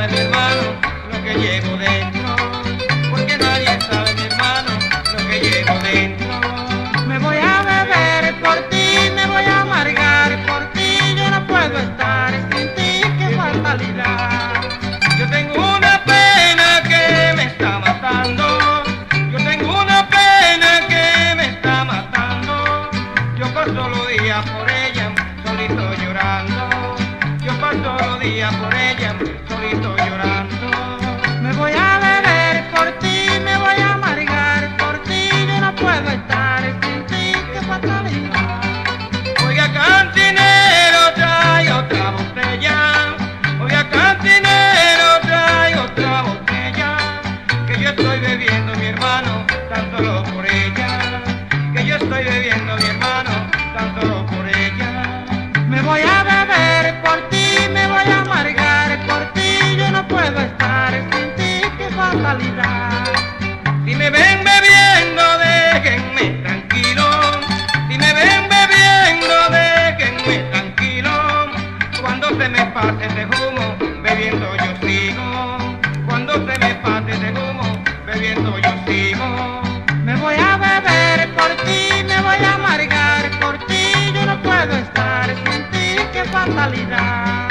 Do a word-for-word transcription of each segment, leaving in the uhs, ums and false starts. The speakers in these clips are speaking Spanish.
sabe, mi hermano, lo que llevo dentro, porque nadie sabe, mi hermano, lo que llevo dentro. Me voy a beber por ti, me voy a amargar por ti, yo no puedo estar sin ti, qué fatalidad. Yo tengo una pena que me está matando, yo tengo una pena que me está matando. Yo paso los días por ella, solito llorando. Yo paso los días por ella, solito llorando. Me voy a beber por ti, me voy a amargar por ti, yo no puedo estar sin ti, qué fatalidad. Oiga, cantinero, trae otra botella. Oiga, cantinero, trae otra botella. Que yo estoy bebiendo, mi hermano, tan solo por ella. Que yo estoy bebiendo, mi hermano, tan solo por ella. Me voy a beber por ti, me voy a amargar por ti, yo no puedo estar sin ti, qué fatalidad. Si me ven bebiendo, déjenme tranquilo. Si me ven bebiendo, déjenme tranquilo. Cuando se me pase ese humo, bebiendo yo sigo. Cuando se me pase ese humo, bebiendo yo sigo. Me voy a beber por ti, me voy a amargar por ti, yo no puedo estar sin ti, qué fatalidad.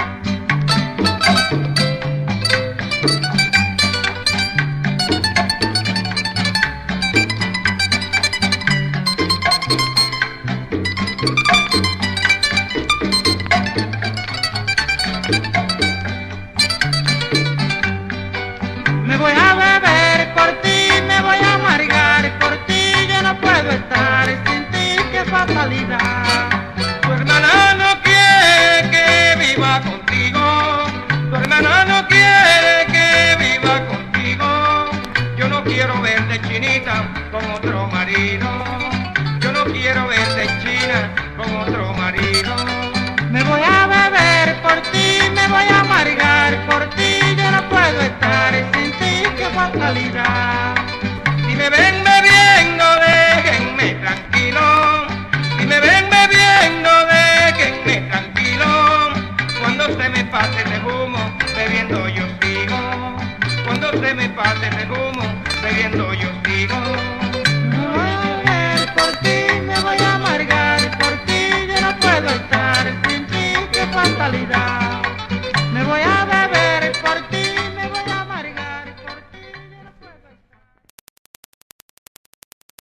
Me voy a beber por ti, me voy a amargar por ti, yo no puedo estar sin ti, qué fatalidad. Tu hermana no quiere que viva contigo. Tu hermana no quiere que viva contigo. Yo no quiero verte chinita con otro marido. Yo no quiero verte china con otro marido. Me voy a beber por ti, me voy a amargar por ti, yo no puedo estar sin ti, qué fatalidad. Si me ven bebiendo, déjenme tranquilo. Si me ven bebiendo, déjenme tranquilo. Cuando se me pase ese humo, bebiendo yo sigo. Cuando se me pase ese humo, bebiendo yo sigo. Me voy a beber por ti, me voy a amargar por ti, yo no puedo estar sin ti, qué fatalidad.